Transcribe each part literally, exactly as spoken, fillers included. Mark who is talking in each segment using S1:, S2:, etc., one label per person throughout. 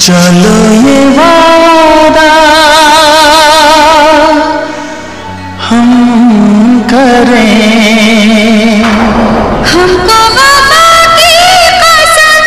S1: चलो ये वादा हम करें,
S2: हमको वफा की कसम।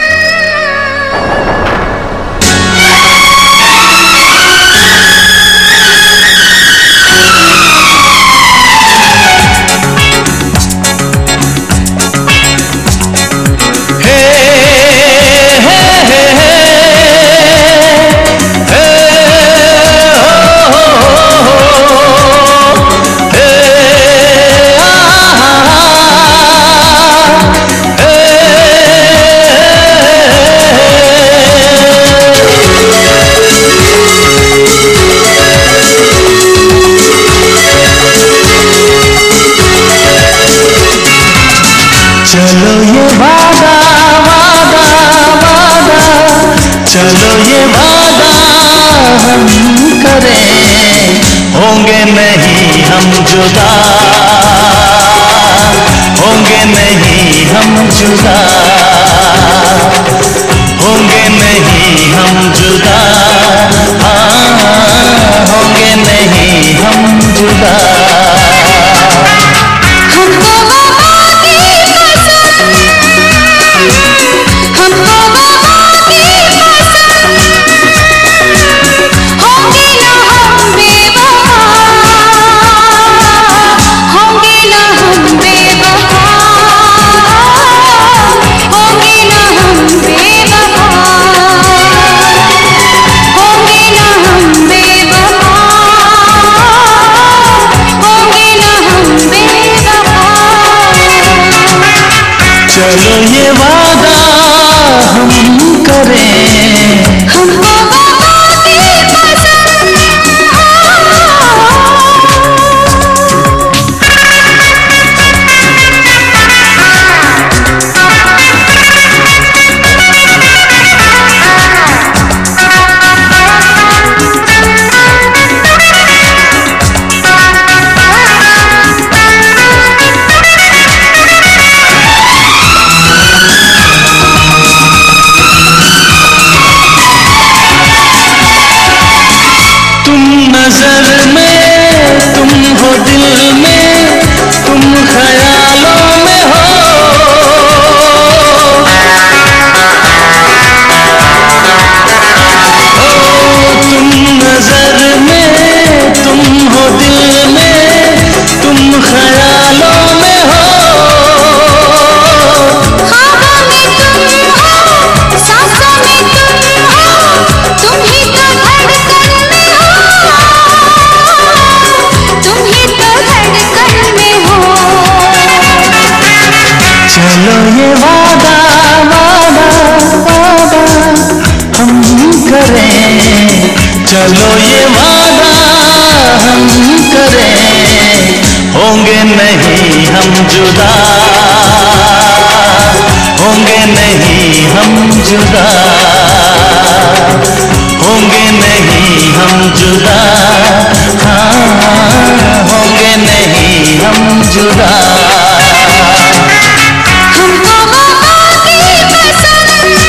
S1: चलो ये वादा वादा वादा, चलो ये वादा हम करें, होंगे नहीं हम जुदा, होंगे नहीं हम जुदा, होंगे नहीं हम जुदा, हाँ होंगे नहीं हम जुदा। चलो ये वादा हम करें,
S2: हमको वफा की कसम।
S1: नजर में तुम हो, दिल में तुम, ख्यालों में हो, ओ तुम नजर में तुम हो, दिल में तुम, ख्यालों में हो,
S2: ख्वाबों में तुम हो, सांसों में तुम हो, तुम ही तो धड़कन में हो, तुम ही तो धड़कन में हो।
S1: चलो ये वादा वादा वादा हम करें, चलो ये वादा हम करें, होंगे नहीं हम जुदा, होंगे नहीं हम जुदा, होंगे नहीं हम जुदा, हाँ होंगे नहीं हम जुदा।
S2: हमको वफा की कसम।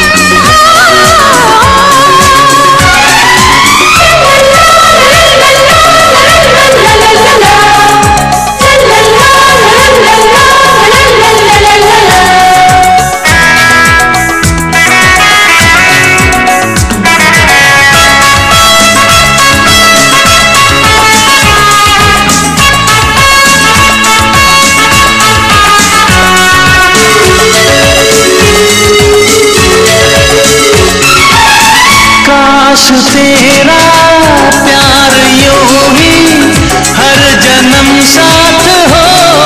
S1: काश तेरा प्यार यूं ही हर जन्म साथ हो,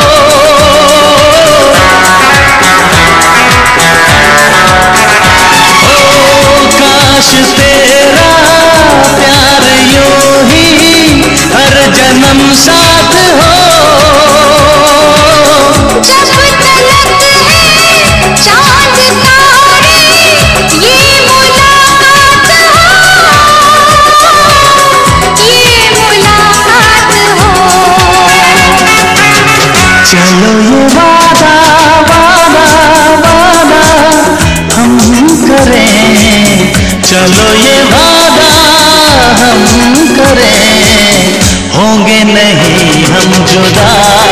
S1: ओ काश तेरा प्यार यूं ही हर जन्म साथ हो,
S2: जब तलक है चांद तारे ये मुलाकात हो, ये मुलाकात हो।
S1: चलो ये वादा वादा वादा हम करें, चलो ये वादा हम करें, होंगे नहीं हम जुदा,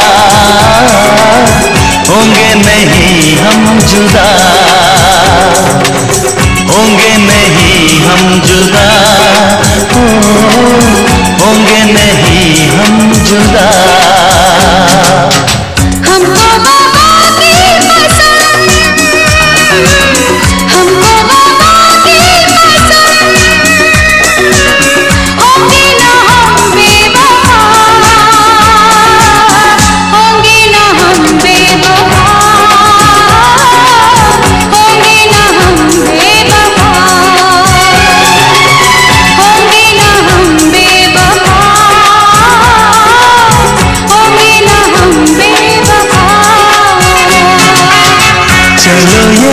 S1: होंगे नहीं हम जुदा, होंगे नहीं हम जुदा, ओ, होंगे नहीं हम जुदा।
S2: हमको बाबा की पसंद, हमको बाबा की पसंद, होंगे ना हम बेवफा, होंगे ना हम बेवफा, होंगे ना हम बेवफा, होंगे ना हम बेवफा, होंगे ना हम बेवफा।
S1: चलो ये